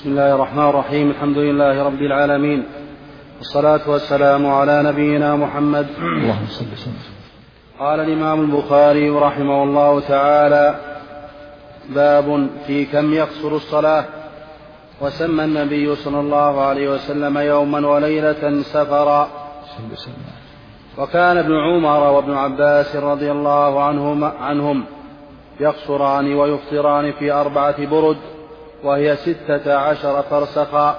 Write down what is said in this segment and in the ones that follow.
بسم الله الرحمن الرحيم. الحمد لله رب العالمين، والصلاة والسلام على نبينا محمد. اللهم صل وسلم. قال الإمام البخاري رحمه الله تعالى: باب في كم يقصر الصلاة. وسمى النبي صلى الله عليه وسلم يوما وليلة سفرا. وكان ابن عمر وابن عباس رضي الله عنهم يقصران ويفطران في 4 برد، وهي 16 فرسخا.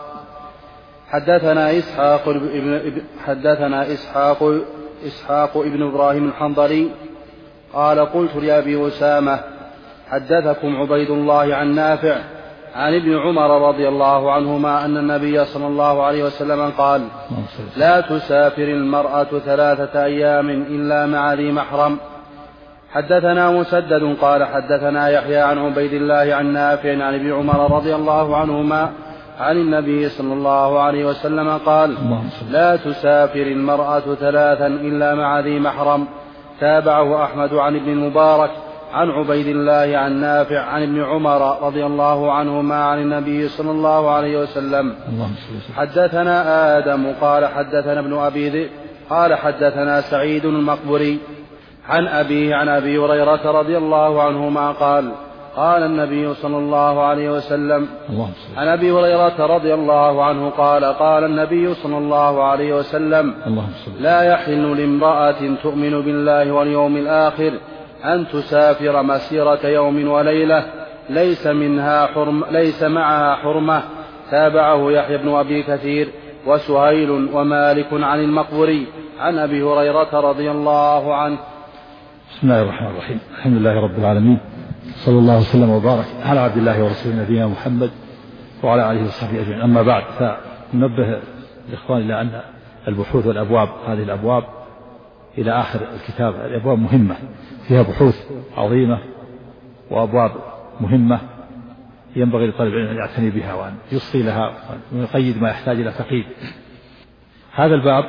حدثنا إسحاق ابن إبراهيم الحنظلي قال: قلت لأبي أسامة: حدثكم عبيد الله عن نافع عن ابن عمر رضي الله عنهما أن النبي صلى الله عليه وسلم قال: لا تسافر المرأة 3 أيام إلا مع ذي محرم. حدثنا مسدد قال: حدثنا يحيى عن عبيد الله عن نافع عن ابن عمر رضي الله عنهما عن النبي صلى الله عليه وسلم قال: لا تسافر المرأة 3 إلا مع ذي محرم. تابعه أحمد عن ابن المبارك عن عبيد الله عن نافع عن ابن عمر رضي الله عنهما عن النبي صلى الله عليه وسلم. حدثنا آدم قال: حدثنا ابن أبي ذئب قال: حدثنا سعيد المقبري عن أبيه عن أبي هريرة رضي الله عنهما قال: قال النبي صلى الله عليه وسلم: عن أبي هريرة رضي الله عنه قال: قال النبي صلى الله عليه وسلم: لا يحل لامرأة تؤمن بالله واليوم الآخر أن تسافر مسيرة يوم وليلة ليس معها حرمة. تابعه يحيى بن أبي كثير وسهيل ومالك عن المقبري عن أبي هريرة رضي الله عنه. بسم الله الرحمن الرحيم. الحمد لله رب العالمين، صلى الله وسلم وبارك على عبد الله ورسوله نبينا محمد وعلى آله وصحبه أجمعين. أما بعد، فننبه الإخوان إلى أن البحوث والأبواب، هذه الأبواب إلى آخر الكتاب، الأبواب مهمة، فيها بحوث عظيمة وأبواب مهمة ينبغي لطالب العلم أن يعتني بها وأن يصغي لها ويقيد ما يحتاج إلى تقييد. هذا الباب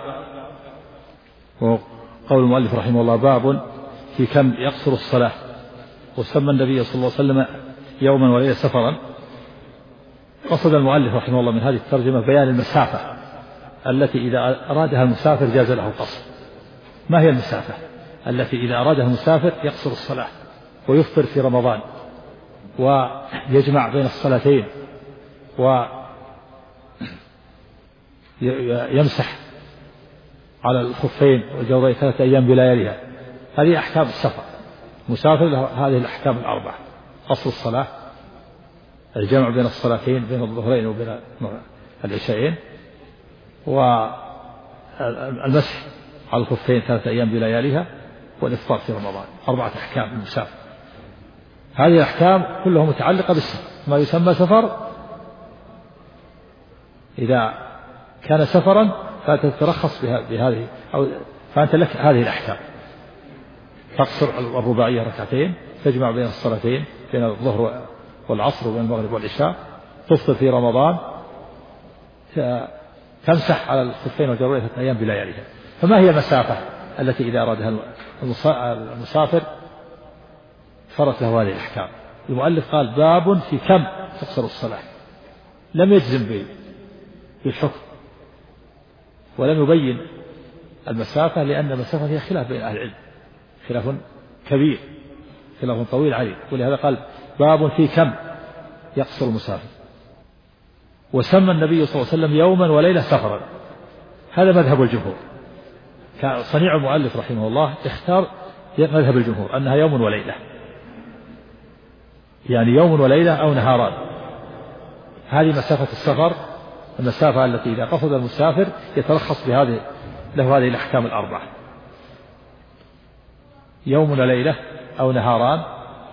وقول المؤلف رحمه الله: باب في كم يقصر الصلاة. وسمى النبي صلى الله عليه وسلم يوما وليلة سفرا. قصد المؤلف رحمه الله من هذه الترجمة بيان المسافة التي إذا أرادها المسافر جاز له القصر. ما هي المسافة التي إذا أرادها المسافر يقصر الصلاة ويفطر في رمضان ويجمع بين الصلاتين ويمسح على الخفين والجورين 3 أيام بلياليها؟ هذه أحكام السفر. مسافر هذه الأحكام 4: قصر الصلاة، الجمع بين الصلاتين، بين الظهرين وبين العشاءين، والمسح على الخفين 3 أيام بلياليها، والإفطار في رمضان. 4 أحكام المسافر. هذه الأحكام كلها متعلقة بالسفر. ما يسمى سفر إذا كان سفرا فتترخص بهذه، فأنت لك هذه الأحكام: تقصر الرباعية 2 تجمع بين الصلاتين، بين الظهر والعصر وبين المغرب والعشاء، تفطر في رمضان، تمسح على الخفين والجورين 3 أيام بلياليها. فما هي المسافة التي إذا أرادها المسافر فرت له هذه الأحكام؟ المؤلف قال: باب في كم تقصر الصلاة. لم يجزم بالحكم ولم يبين المسافة، لأن المسافة هي خلاف بين أهل العلم، خلاف كبير، خلاف طويل عليه، ولهذا قال: باب في كم يقصر المسافر. وسمى النبي صلى الله عليه وسلم يوما وليلة سفرا. هذا مذهب الجمهور. كان صنيع المؤلف رحمه الله اختار مذهب الجمهور أنها يوم وليلة، يعني يوم وليلة أو نهاران. هذه مسافة السفر، المسافة التي إذا قصد المسافر يترخص له هذه الأحكام 4: يوم وليلة أو نهاران،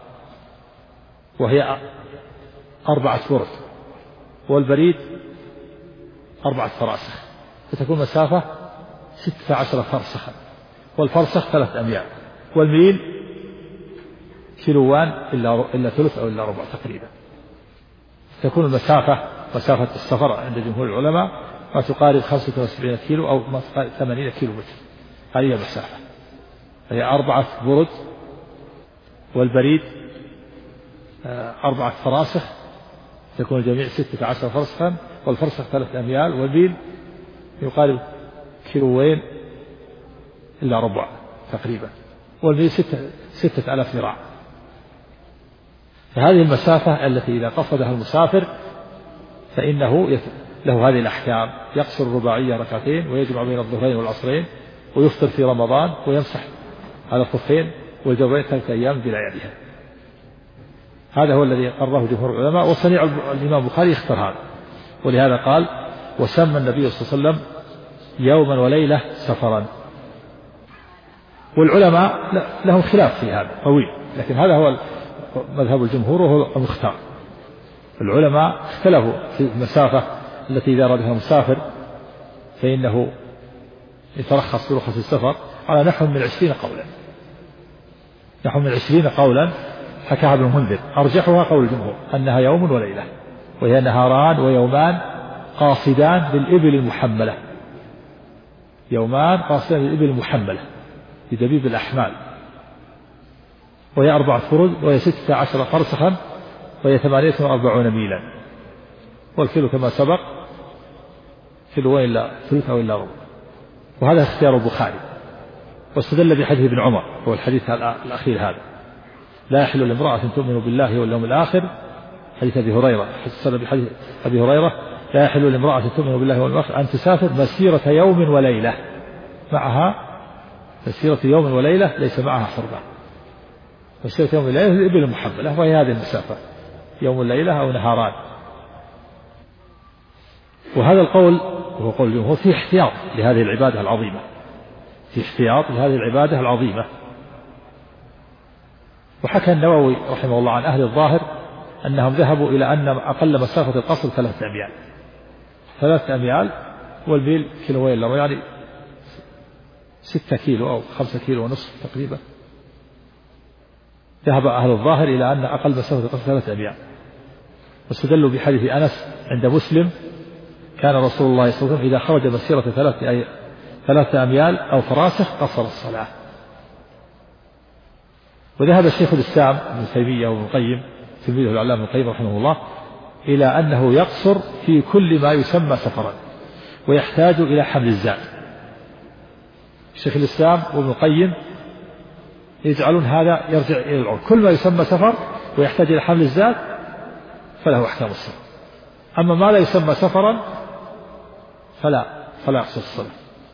وهي 4 برد، والبريد 4 فراسخ، فتكون مسافة 16 فرسخا، والفرسخ 3 أميال، والميل كيلوان إلا ثلث أو إلا ربع تقريبا. تكون مسافة السفر عند جمهور العلماء ما تقارب 75 كيلو أو ما تقارب 80 كيلو متر. هذه المسافة، هي 4 برد، والبريد 4 فراسخ تكون الجميع 16 فرسخا، والفرسخ 3 أميال، والميل يقارب كيلوين إلا ربع تقريبا، والميل 6000 ذراع. فهذه المسافة التي إذا قصدها المسافر فإنه له هذه الأحكام: يقصر الرباعية 2 ويجمع بين الظهرين والعصرين، ويفطر في رمضان، ويمسح على الخفين والجورين 3 أيام بلياليها. هذا هو الذي قرره جمهور العلماء، وصنيع الإمام البخاري يختار هذا، ولهذا قال: وسمى النبي صلى الله عليه وسلم يوما وليلة سفرا. والعلماء لهم خلاف في هذا طويل، لكن هذا هو مذهب الجمهور وهو المختار. العلماء اختلفوا في المسافة التي إذا أرادها المسافر فإنه يترخص برخص السفر على نحو من 20 قولا، نحو من 20 قولا حكاها ابن المنذر. أرجحها قول الجمهور أنها يوم وليلة، وهي نهاران ويومان قاصدان للإبل المحملة، يومان قاصدان للإبل المحملة بدبيب الأحمال، وهي 4 فرد، وهي 16 فرسخا، وهي 48 ميلا، والكيلو كما سبق كيلو إلا ثلث أو إلا ربع. وهذا اختيار البخاري، واستدل بحديث ابن عمر، هو الحديث الأخير هذا: لا يحل لامرأة تؤمن بالله واليوم الآخر، حديث أبي هريرة، بحديث أبي هريرة: لا يحل لامرأة تؤمن بالله واليوم الآخر أن تسافر مسيرة يوم وليلة، معها مسيرة يوم وليلة ليس معها حرمة، مسيرة يوم وليلة الإبل المحملة، وهي هذه المسافة يوم وليلة أو نهاران. وهذا القول وهو قول الجمهور فيه احتياط لهذه العبادة العظيمة، في احتياط لهذه العبادة العظيمة. وحكى النووي رحمه الله عن أهل الظاهر أنهم ذهبوا إلى أن أقل مسافة القصر 3 أميال، 3 أميال، والميل كيلوين، يعني 6 كيلو أو 5 كيلو ونصف تقريبا. ذهب أهل الظاهر إلى أن أقل مسافة القصر 3 أميال، واستدلوا بحديث أنس عند مسلم: كان رسول الله صلى الله عليه وسلم إذا خرج مسيرة 3 أميال أو فراسخ قصر الصلاة. وذهب الشيخ الإسلام ابن تيمية وابن القيم تلميذه العلامة ابن القيم رحمه الله إلى أنه يقصر في كل ما يسمى سفرا، ويحتاج إلى حمل الزاد. الشيخ الإسلام وابن القيم يجعلون هذا يرجع إلى العرف، كل ما يسمى سفر ويحتاج إلى حمل الزاد فله أحكام السفر، أما ما لا يسمى سفرا فلا يقصر الصلاة.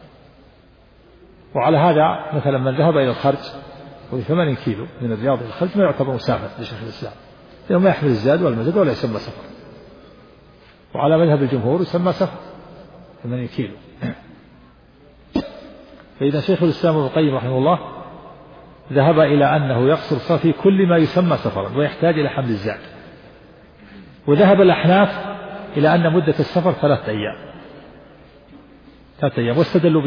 وعلى هذا مثلا من ذهب إلى الخرج وفي 8 كيلو من الرياض إلى الخرج ما يعتبر مسافر لشيخ الإسلام، لأنه ما يحمل الزاد والمزاد ولا يسمى سفر. وعلى مذهب الجمهور يسمى سفر 8 كيلو. فإذا شيخ الإسلام ابن القيم رحمه الله ذهب إلى أنه يقصر الصلاة في كل ما يسمى سفرا ويحتاج إلى حمل الزاد. وذهب الأحناف إلى أن مدة السفر 3 أيام، 3 أيام، واستدلوا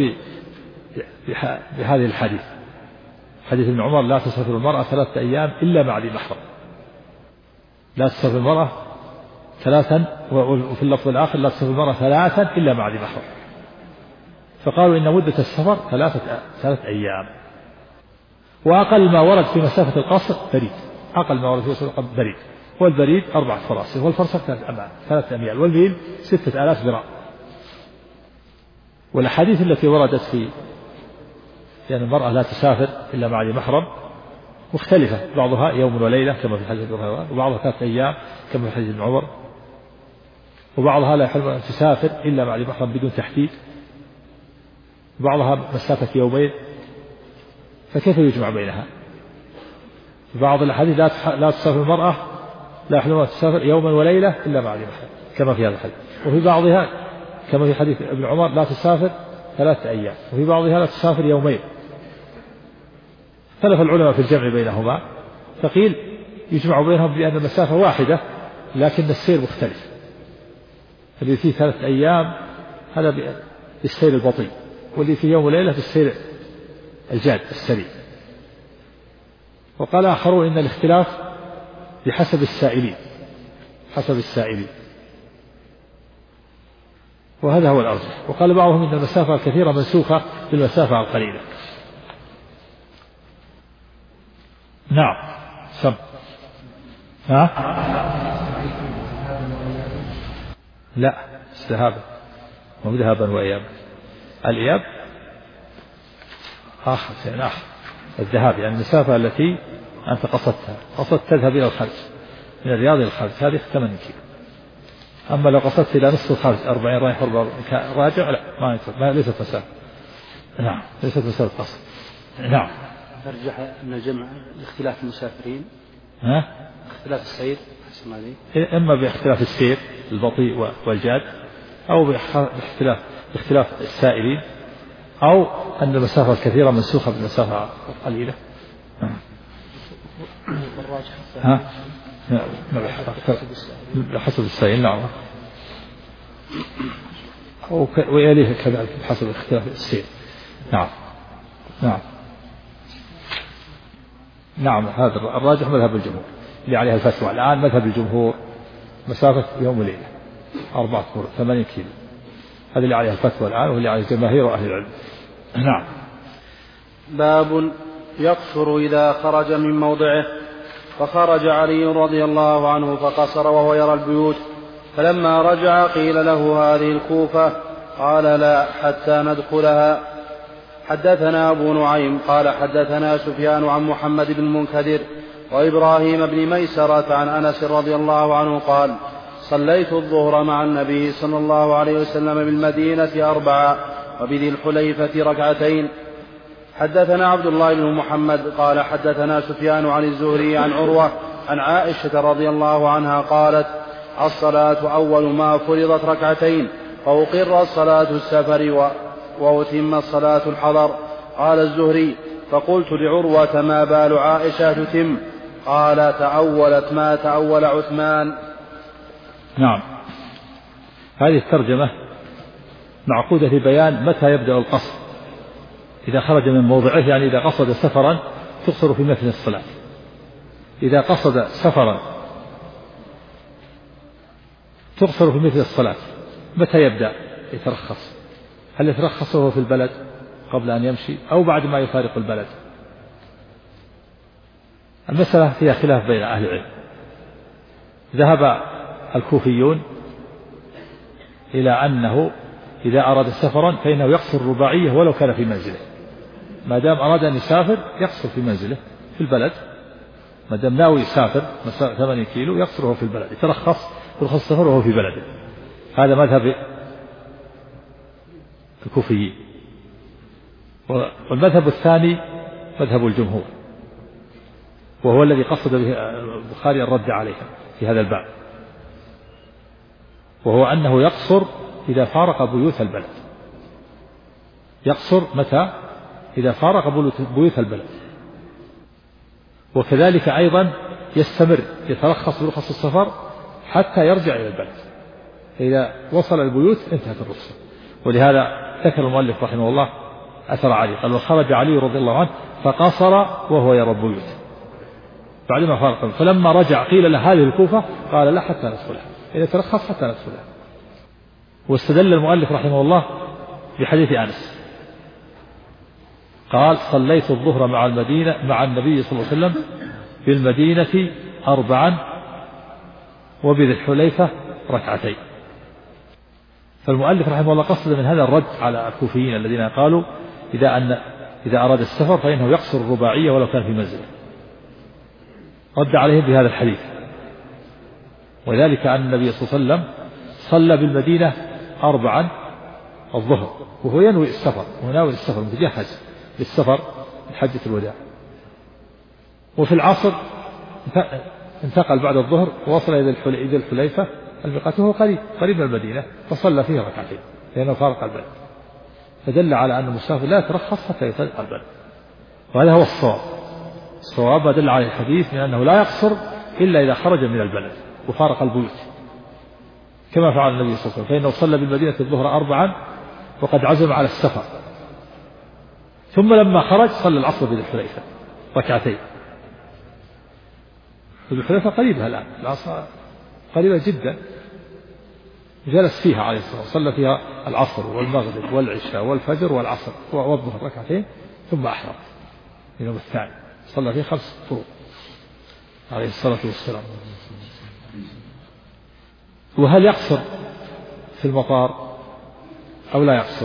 بهذه الحديث، حديث ابن عمر: لا تسافر المرأة 3 أيام إلا مع ذي محرم، لا تسافر المرأة 3، وفي اللفظ الآخر: لا تسافر المرأة 3 إلا مع ذي محرم. فقالوا إن مدة السفر 3 أيام. وأقل ما ورد في مسافة القصر بريد، أقل ما ورد في مسافة القصر بريد، والبريد 4 فراسخ، والفرسخ 3 أميال، والميل 6000 ذراع. والأحاديث التي وردت في يعني المرأة لا تسافر إلا مع ذي محرم مختلفة، بعضها يوم وليلة كما في حديث ابن هريرة، وبعضها 3 أيام كما في حديث ابن عمر، وبعضها لا يحل أن تسافر إلا مع ذي محرم بدون تحديد، وبعضها مسافة يومين. فكيف يجمع بينها؟ في بعض الأحاديث لا تسافر المرأة، لا يحل أن تسافر يوما وليلة إلا مع ذي محرم كما في هذا الحديث، وفي بعضها كما في حديث ابن عمر لا تسافر 3 أيام، وفي بعضها لا تسافر يومين. اختلف العلماء في الجمع بينهما، فقيل يجمع بينهم بأن المسافة واحدة لكن السير مختلف، اللي فيه 3 أيام هذا بالسير البطيء، واللي فيه يوم وليلة بالسير الجاد السريع. وقال آخرون إن الاختلاف بحسب السائلين، حسب السائلين، وهذا هو الأرجح. وقال بعضهم إن المسافة الكثيرة منسوخة بالمسافة القليلة. نعم سم لا ذهابا، مو ذهابا وإيابا. الإياب آخر شيء آخر. الذهاب يعني المسافة التي أنت قصدت تذهب إلى الخارج من الرياض إلى الخارج، هذه 8 كيلو. أما لو قصدت إلى نصف الخارج 40 رايح 40 راجع لا ما ليست مسافة. نعم ليست مسافة قصد. نعم. أرجح أن الجمع لاختلاف المسافرين. اختلاف السير إما باختلاف السير البطيء والجاد، أو باختلاف السائلين، أو أن المسافة الكثيرة منسوخة بالمسافة القليلة. حسب السائل. نعم. ويليه كذلك حسب اختلاف السير. نعم. نعم. نعم هذا الراجح مذهب الجمهور اللي عليها الفتوى الآن. مذهب الجمهور مسافة يوم وليلة 4 قرون 8 كيلو، هذا اللي عليها الفتوى الآن واللي عليه جماهير أهل العلم. نعم. باب يقصر إذا خرج من موضعه. فخرج علي رضي الله عنه فقصر وهو يرى البيوت، فلما رجع قيل له هذه الكوفة؟ قال لا حتى ندخلها. حدثنا أبو نعيم قال حدثنا سفيان عن محمد بن المنكدر وإبراهيم بن ميسرة عن أنس رضي الله عنه قال صليت الظهر مع النبي صلى الله عليه وسلم بالمدينة 4 وبذي الحليفة 2. حدثنا عبد الله بن محمد قال حدثنا سفيان عن الزهري عن عروة عن عائشة رضي الله عنها قالت الصلاة أول ما فرضت 2 فأقر الصلاة السفر وأتم الصلاة الحضر. قال الزهري فقلت لعروة ما بال عائشة تتم؟ قال تأولت ما تأول عثمان. نعم. هذه الترجمة معقودة في بيان متى يبدأ القصر إذا خرج من موضعه، يعني إذا قصد سفرا تقصر في مثل الصلاة. إذا قصد سفرا تقصر في مثل الصلاة، متى يبدأ يترخص؟ هل يترخص وهو في البلد قبل أن يمشي أو بعد ما يفارق البلد؟ المسألة فيها خلاف بين أهل العلم. ذهب الكوفيون إلى أنه إذا أراد سفرا فإنه يقصر الرباعية ولو كان في منزله، ما دام أراد أن يسافر يقصر في منزله في البلد، ما دام ناوي يسافر 8 كيلو يقصره في البلد، يترخص السفر وهو في بلده. هذا مذهب الكوفيين. والمذهب الثاني مذهب الجمهور، وهو الذي قصد به البخاري الرد عليهم في هذا الباب، وهو أنه يقصر إذا فارق بيوت البلد. يقصر متى؟ إذا فارق بيوت البلد. وكذلك أيضا يستمر يترخص برخص السفر حتى يرجع إلى البلد، فإذا وصل البيوت انتهت الرخصة. ولهذا ذكر المؤلف رحمه الله أثر علي قال وخرج علي رضي الله عنه فقصر وهو يرى البيوت بعدما فارق، فلما رجع قيل له هذه الكوفة؟ قال لا حتى ندخلها، إذا ترخص حتى ندخلها. واستدل المؤلف رحمه الله بحديث أنس قال صليت الظهر مع النبي صلى الله عليه وسلم بالمدينة 4 وبذي الحليفة 2. فالمؤلف رحمه الله قصد من هذا الرد على الكوفيين الذين قالوا إذا أراد السفر فإنه يقصر الرباعية ولو كان في منزله، رد عليهم بهذا الحديث. وذلك أن النبي صلى الله عليه وسلم صلى بالمدينة 4 الظهر وهو ينوي السفر، وناوي السفر متجهز للسفر لحجة الوداع. وفي العصر انتقل بعد الظهر ووصل إلى الحليفة الميقات وهو قريب من المدينة، فصلى فيه 2 لأنه فارق البلد، فدل على أن المسافر لا يترخص حتى يفارق البلد. وهذا هو الصواب ما دل عليه الحديث من أنه لا يقصر إلا إذا خرج من البلد وفارق البيوت، كما فعل النبي صلى الله عليه وسلم، فإنه صلى بالمدينة الظهر 4 وقد عزم على السفر، ثم لما خرج صلى العصر بذي الحليفة 2. ذي الحليفة قريبها الآن، العصر قريبة جدا، جلس فيها عليه الصلاة والسلام، صلى فيها العصر والمغرب والعشاء والفجر والعصر والظهر 2 ثم أحرم اليوم الثاني، صلى فيه 5 فروض عليه الصلاة والسلام. وهل يقصر في المطار أو لا يقصر؟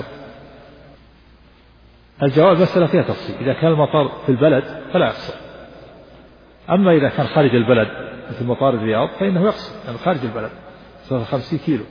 الجواب مسألة فيها تفصيل. إذا كان المطار في البلد فلا يقصر، أما إذا كان خارج البلد مثل مطار الرياض فإنه يقصر، يعني خارج البلد 50 كيلو.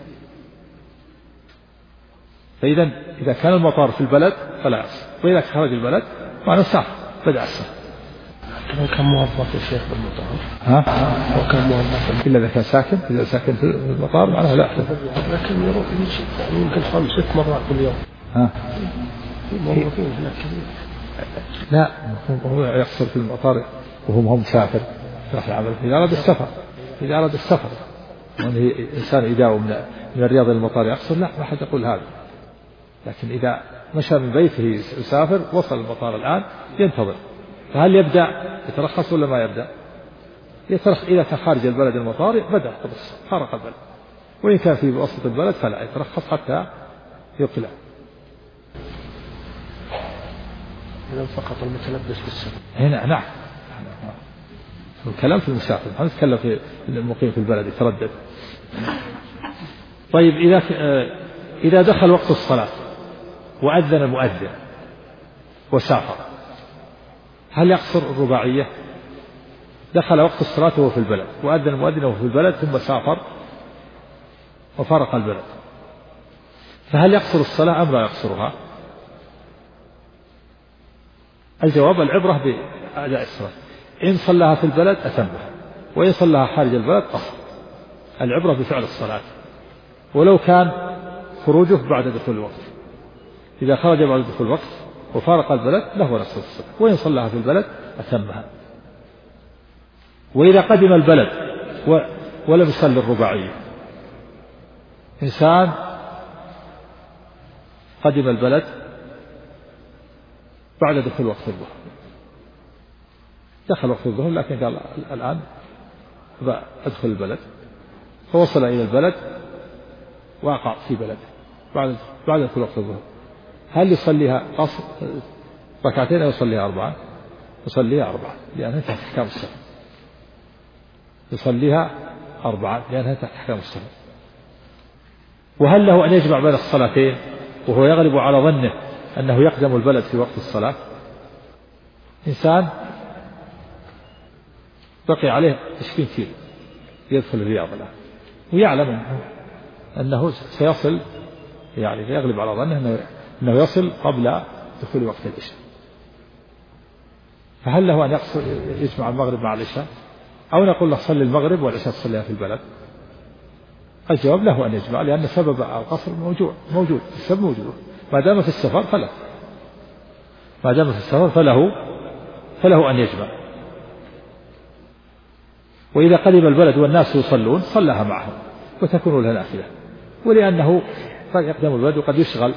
فإذا إذا كان المطار في البلد فلا يقصر، وإذا كان خارج البلد معناه سافر بدأ السفر. لو كان موظف الشيخ بالمطار لو كان موظف إلا إذا كان ساكن، إذا ساكن في المطار معناه لا، لكن يروح يمكن 5-6 مرات كل يوم. موظفين هناك كثير. لا، هو يقصر في المطار وهم مسافر راح العمل. إذا أراد السفر وأنه إنسان يداوم من الرياض إلى المطار يقصر، لا، ما حد يقول هذا. لكن إذا مشى من بيته يسافر وصل المطار الآن ينتظر، فهل يبدأ يترخص ولا ما يبدأ؟ يترخص. إذا كان خارج البلد المطار بدأ خلاص خارج البلد، وإن كان في وسط البلد فلا يترخص حتى يقلع. إذا فقط المتلبس بالسفر هنا نعم، الكلام في المسافر، ما نتكلم في المقيم في البلد يتردد. طيب إذا دخل وقت الصلاة وأذن المؤذن وسافر، هل يقصر الرباعية؟ دخل وقت الصلاة وهو في البلد، وأذن المؤذن وهو في البلد، ثم سافر وفارق البلد، فهل يقصر الصلاة أم لا يقصرها؟ الجواب العبرة بأداء الصلاة، إن صلىها في البلد أتمها، وإن صلىها خارج البلد قصر. العبرة بفعل الصلاة، ولو كان خروجه بعد دخول الوقت. إذا خرج بعد دخول الوقت وفارق البلد له نصف الصلاة، وإن صلىها في البلد أتمها. وإذا قدم البلد ولم يصلي الرباعية، إنسان قدم البلد بعد دخول وقت الظهر، دخل وقت الظهر لكن قال الآن أدخل البلد، فوصل إلى البلد وقع في بلده بعد دخول وقت الظهر، هل يصليها قصر ركعتين أو يصليها 4؟ يصليها 4 لأنها تحت أحكام الصلاة. يصليها 4 لأنها تحت أحكام الصلاة. وهل له أن يجمع بين الصلاتين وهو يغلب على ظنه أنه يقدم البلد في وقت الصلاة؟ إنسان بقي عليه 20 كيلو يدخل الرياض الآن، ويعلم أنه سيصل، يعني يغلب على ظنه أنه يصل قبل دخول وقت العشاء، فهل له أن يجمع المغرب مع العشاء، أو نقول له صلي المغرب والعشاء تصليها في البلد؟ الجواب له أن يجمع، لأن سبب القصر موجود، السبب موجود، ما دام في السفر فله أن يجمع. وإذا قدم البلد والناس يصلون صلىها معهم وتكون له نافلة، ولأنه قد يقدم البلد وقد يشغل،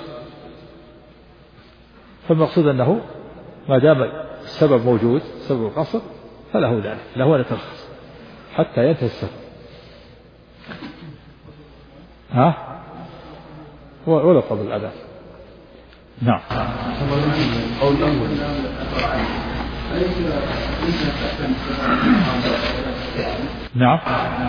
فالمقصود أنه ما دام السبب موجود، سبب القصر، فله ذلك، له أن يترخص حتى ينتهي السفر. ولو قبل الأذان. نعم. نعم.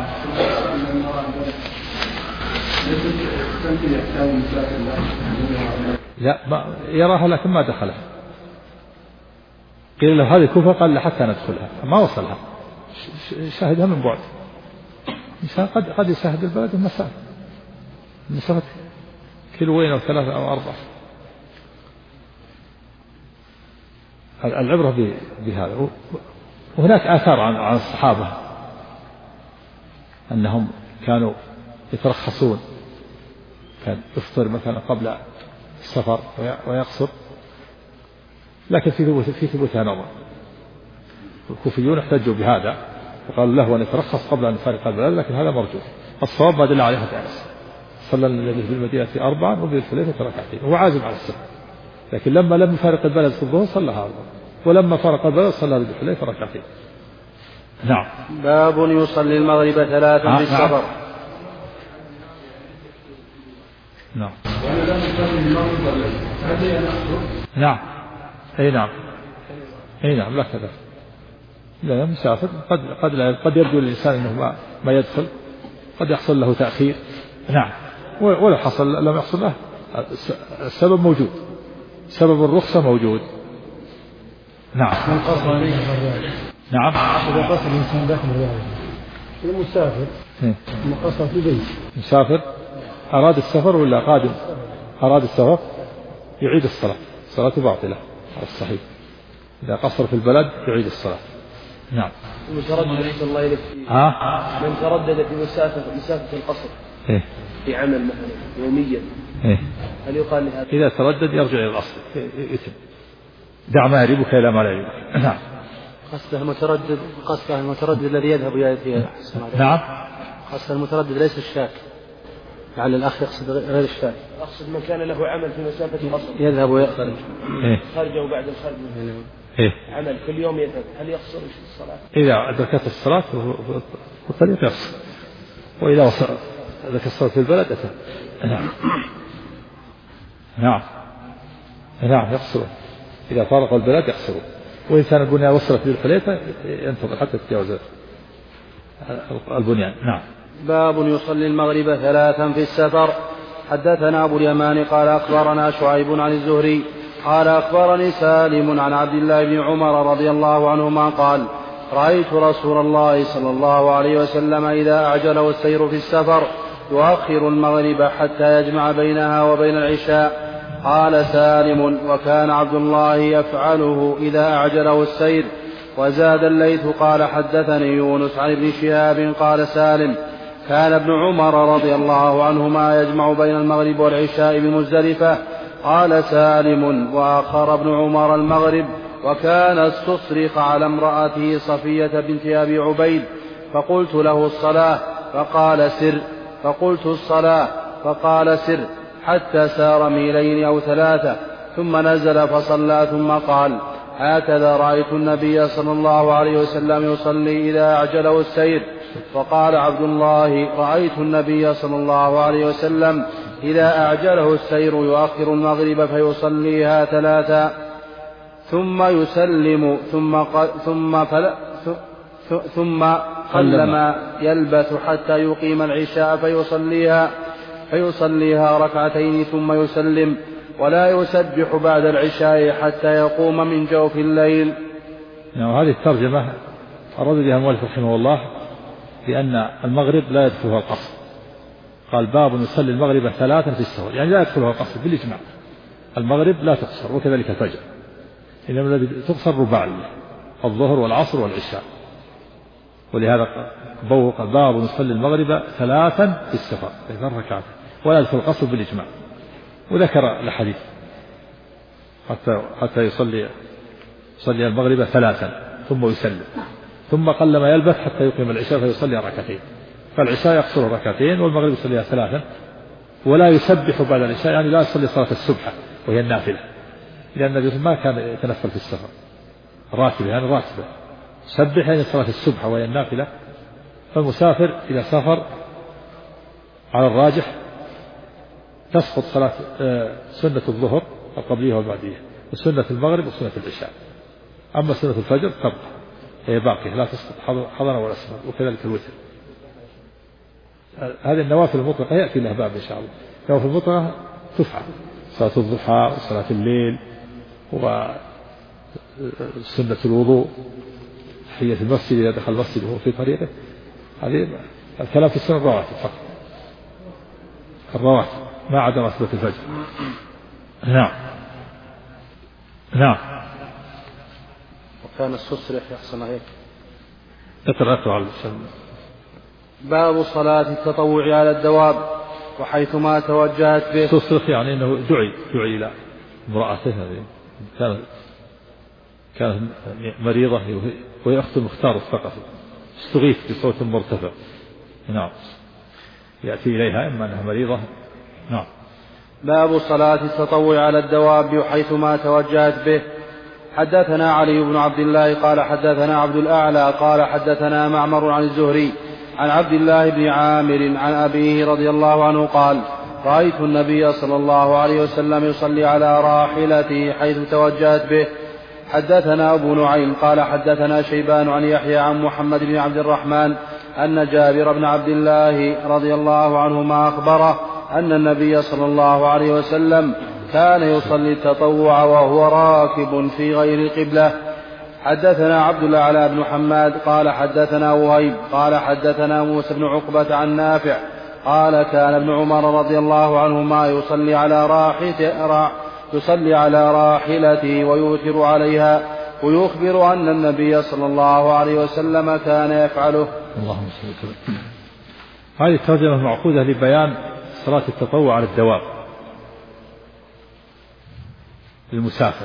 لا، ما يراها لكن ما دخلها. قيل له هذه كفر، قال لا حتى ندخلها، ما وصلها، شاهدها من بعد. إنسان قد يشاهد البلد مسافة كيلوين أو 3 أو 4. العبرة بهذا. وهناك آثار عن الصحابة أنهم كانوا يترخصون، كان يفطر مثلا قبل السفر ويقصر، لكن في ثبوتها نظر. الكوفيون احتجوا بهذا وقالوا له أن يترخص قبل أن يفارق البلد، لكن هذا مرجوح. الصواب ما دل عليه أنس صلى النبي في المدينة 4 وفي الحليفة ركعتين، وهو عازم على السفر، لكن لما لم يفارق البلد في الظهر صلىها 4، ولما فارق البلد صلى في الحليفة ركعتين. نعم. باب يصلي المغرب 3 بالسفر. نعم. نعم. أي نعم. لا كذا. لا مسافر قد يرجو الإنسان أنه ما يدخل، قد يحصل له تأخير. نعم. ولا حصل لم يحصل له السبب موجود، سبب الرخصة موجود. نعم. من قصر نعم. إذا قصر الإنسان داخل الرياض المسافر قصر في بيت، مسافر أراد السفر ولا قادم؟ أراد السفر يعيد الصلاة، صلاة باطلة على الصحيح. إذا قصر في البلد يعيد الصلاة. نعم. من تردد في مسافة القصر في عمل مثلا يوميا هل يقال لهذا؟ إذا تردد يرجع إلى الأصل يتم. دع ما يريبك إلى ما لا يريبك. نعم. قصده المتردد الذي يذهب يأتي. نعم. قصد المتردد ليس الشاك، لعل الأخ يقصد غير الشاك. أقصد من كان له عمل في مسافة القصر يذهب ويخرج خرجه بعد الخرج عمل كل يوم يذهب، هل يقصر الصلاة؟ إذا أدركت الصلاة فالطريق يقصر، وإذا وصل أدرك الصلاة في البلد أتى. نعم. نعم. نعم يقصر، إذا فارق البلد يقصر. وإنسان البنيان وصلت للحليفة ينتظر حتى تتجاوز البنيان. نعم. باب يصلي المغرب 3 في السفر. حدثنا أبو اليمان قال أخبرنا شعيب عن الزهري قال أخبرني سالم عن عبد الله بن عمر رضي الله عنهما قال رأيت رسول الله صلى الله عليه وسلم إذا أعجله السير في السفر يؤخر المغرب حتى يجمع بينها وبين العشاء. قال سالم وكان عبد الله يفعله إذا أعجله السير. وزاد الليث قال حدثني يونس عن ابن شهاب قال سالم كان ابن عمر رضي الله عنهما يجمع بين المغرب والعشاء بمزدلفة. قال سالم وآخر ابن عمر المغرب وكان استصرخ على امرأته صفية بنت أبي عبيد فقلت له الصلاة فقال سر، فقلت الصلاة فقال سر حتى سار ميلين أو 3 ثم نزل فصلى ثم قال هكذا رأيت النبي صلى الله عليه وسلم يصلي إذا أعجله السير. وقال عبد الله رأيت النبي صلى الله عليه وسلم إذا أعجله السير يؤخر المغرب فيصليها 3 ثم يسلم ثم قلما يلبث حتى يقيم العشاء فيصليها 2 ثم يسلم ولا يسبح بعد العشاء حتى يقوم من جوف الليل. هذه الترجمة أراد بها المؤلف رحمه الله بأن المغرب لا يدخلها القصر. قال باب يصلي المغرب 3 في السفر، يعني لا يدخلها القصر بالإجماع. المغرب لا تقصر وكذلك الفجر، إنما الذي تقصر رباعي الظهر والعصر والعشاء. ولهذا باب يصلي المغرب 3 في السفر 3 ركعات ولا يدخل القصر بالإجماع. وذكر الحديث حتى يصلي المغرب 3 ثم يسلم ثم قلما يلبث حتى يقيم العشاء فيصلي 2. فالعشاء يقصر 2 والمغرب يصليها 3 ولا يسبح بعد العشاء، يعني لا يصلي صلاة السبحة وهي النافلة، لأن النبي ما كان يتنفل في السفر راتبة، يعني راتبة سبح يعني صلاة السبحة وهي النافلة. فالمسافر إذا سافر على الراجح تسقط صلاة سنة الظهر القبلية والبعدية وسنة المغرب وسنة العشاء. أما سنة الفجر تبقى هي باقية لا تسقط حضرا ولا سنة، وكذلك الوتر. هذه النوافل المطلقة يأتي لها باب إن شاء الله. النوافل المطلقة تفعل صلاة الضحى وصلاة الليل وسنة الوضوء تحية المسجد إذا دخل المسجد وهو في طريقه. هذه الكلام في السنة الرواتب فقط، الرواتب ما عدا راتبة الفجر. نعم. نعم. وكان السسرح يحصل هيك. أترأت على السنة. باب صلاة التطوع على الدواب وحيثما توجهت به. السسرح يعني أنه دعي إلى امرأته هذه كانت مريضة وهي أخت المختار الثقفي، استغيث بصوت مرتفع. نعم. يأتي إليها إما أنها مريضة. نعم. باب صلاة التطوع على الدواب حيثما توجهت به. حدثنا علي بن عبد الله قال حدثنا عبد الأعلى قال حدثنا معمر عن الزهري عن عبد الله بن عامر عن أبيه رضي الله عنه قال رأيت النبي صلى الله عليه وسلم يصلي على راحلته حيث توجهت به. حدثنا أبو نعيم قال حدثنا شيبان عن يحيى عن محمد بن عبد الرحمن أن جابر بن عبد الله رضي الله عنهما أخبره أن النبي صلى الله عليه وسلم كان يصلي التطوع وهو راكب في غير قبلة. حدثنا عبد الأعلى بن محمد قال حدثنا وهيب قال حدثنا موسى بن عقبة عن نافع قال كان ابن عمر رضي الله عنهما يصلي على راحلته ويوتر عليها ويخبر أن النبي صلى الله عليه وسلم كان يفعله. اللهم صل وسلم. هذه الترجمة معقودة لبيان صلاة التطوع على الدواب للمسافر،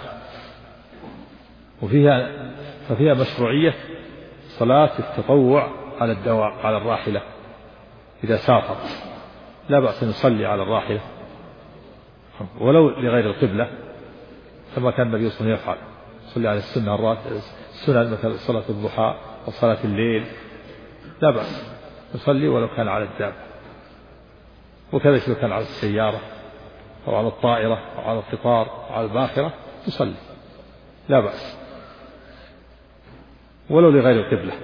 ففيها مشروعية صلاة التطوع على الدواب على الراحلة إذا سافر، لا بأس أن يصلي على الراحلة ولو لغير القبلة كما كان النبي صلى الله عليه وسلم يفعل، يصلي على السنن مثل صلاة الضحى وصلاة الليل، لا بأس يصلي ولو كان على الدابة، وكذلك لو كان على السيارة أو على الطائرة أو على القطار أو على الباخرة يصلي لا بأس ولو لغير القبلة،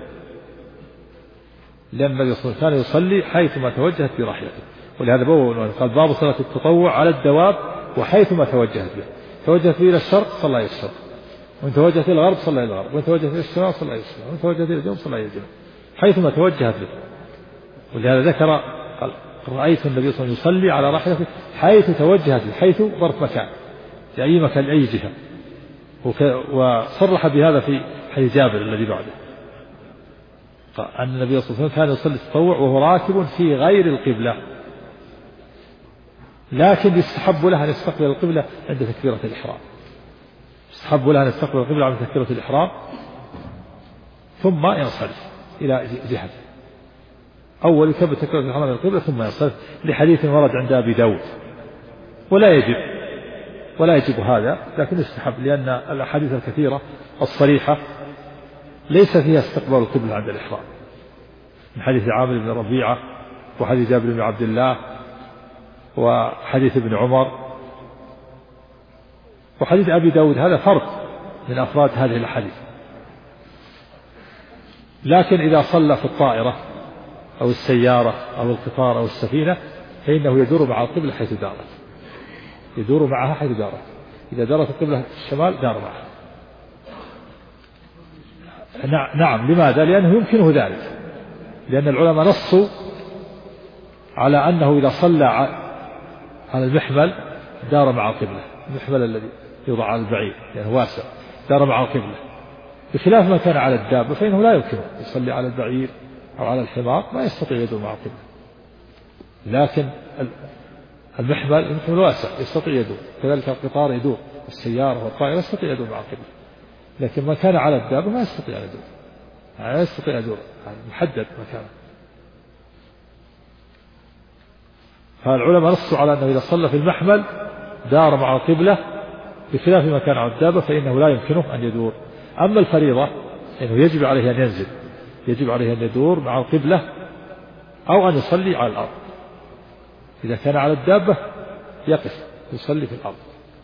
لأن النبي صلى الله عليه وسلم كان يصلي حيثما توجهت براحلته، ولهذا قال باب صلاة التطوع على الدواب وحيثما توجهت به، توجهت به إلى الشرق صلى إلى الشرق، وإن توجهت إلى الغرب صلى إلى الغرب، وإن توجهت إلى الشمال صلى إلى الشمال، وإن توجهت إلى الجنوب صلى إلى الجنوب، حيثما توجهت به. ولهذا ذكر قال رأيت النبي صلى الله عليه وسلم يصلي على راحلته حيث توجهت به، حيث ظرف مكان في أي مكان أي جهة، وصرح بهذا في حديث جابر الذي بعده أن النبي صلى الله عليه وسلم كان يصلي التطوع وهو راكب في غير القبلة، لكن يستحب له أن يستقبل القبلة عند تكبيرة الإحرام، يستحب له أن يستقبل القبلة عند تكبيرة الإحرام ثم ينصرف إلى جهته، أول يكبر تكبيرة الإحرام إلى القبلة ثم ينصرف، لحديث ورد عند أبي داود، ولا يجب هذا، لكن يستحب، لأن الأحاديث الكثيرة الصريحة ليس فيها استقبال القبلة عند الإحرام، من حديث عامر بن ربيعة وحديث جابر بن عبد الله وحديث ابن عمر وحديث أبي داود، هذا فرد من أفراد هذه الحديث. لكن إذا صلى في الطائرة أو السيارة أو القطار أو السفينة فإنه يدور مع القبلة حيث دارت، يدور معها حيث دارت، إذا دارت القبلة الشمال دار معها. نعم، لماذا؟ لأنه يمكنه ذلك، لأن العلماء نصوا على أنه إذا صلى على المحمل دار مع القبلة، المحمل الذي يوضع على البعير يعني واسع دار مع القبلة، بخلاف ما كان على الدابة فإنه لا يمكنه يصلي على البعير أو على الحمار، ما يستطيع يدور مع القبلة، لكن المحمل واسع يستطيع يدور، كذلك القطار يدور، السيارة والطائرة يستطيع يدور مع القبلة، لكن ما كان على الدابة ما يستطيع يدور، لا يستطيع يدور، محدد مكانه. فالعلماء نصوا على أنه إذا صلى في المحمل دار مع القبلة، بخلاف ما كان على الدابة فإنه لا يمكنه أن يدور. أما الفريضة إنه يجب عليه أن ينزل، يجب عليه أن يدور مع القبلة أو أن يصلي على الأرض، إذا كان على الدابة يقف يصلي في الأرض،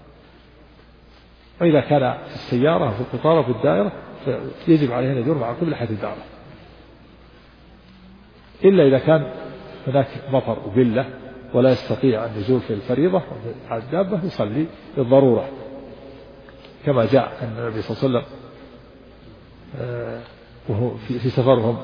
وإذا كان في السيارة في القطار في الدائرة يجب عليه أن يدور مع القبلة حيث داره، إلا إذا كان هناك مطر وقلة ولا يستطيع أن يزول في الفريضة على الدابة يصلي بالضرورة، كما جاء أن النبي صلى الله عليه وسلم وهو في سفرهم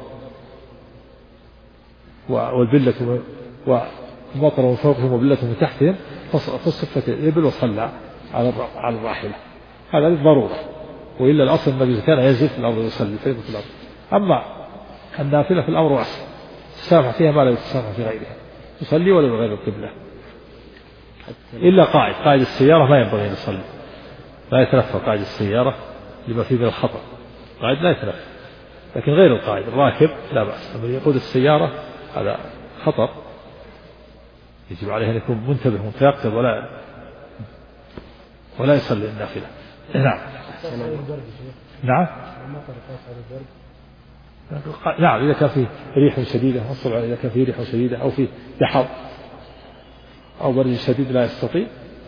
والبلة ومطر من فوقهم وبلة من تحتهم فصفت الإبل وصلى على الراحلة، هذا للضرورة، وإلا الأصل النبي كان ينزل في الأرض ويصلي في الأرض. أما النافلة في الأمر واسع تسامح فيها ما لا يتسامح في غيرها، يصلي ولا بغير القبلة، إلا قائد السيارة ما ينبغي أن يصلي، لا يتنفل قائد السيارة لما فيه من الخطر، قائد لا يتنفل، لكن غير القائد الراكب لا بأس، أما يقود السيارة هذا خطر، يجب عليه أن يكون منتبه متيقظ ولا يصلي النافلة. نعم إذا كان فيه ريح شديدة، إذا كان فيه ريح شديدة أو فيه دحر أو برد شديد لا يستطيع،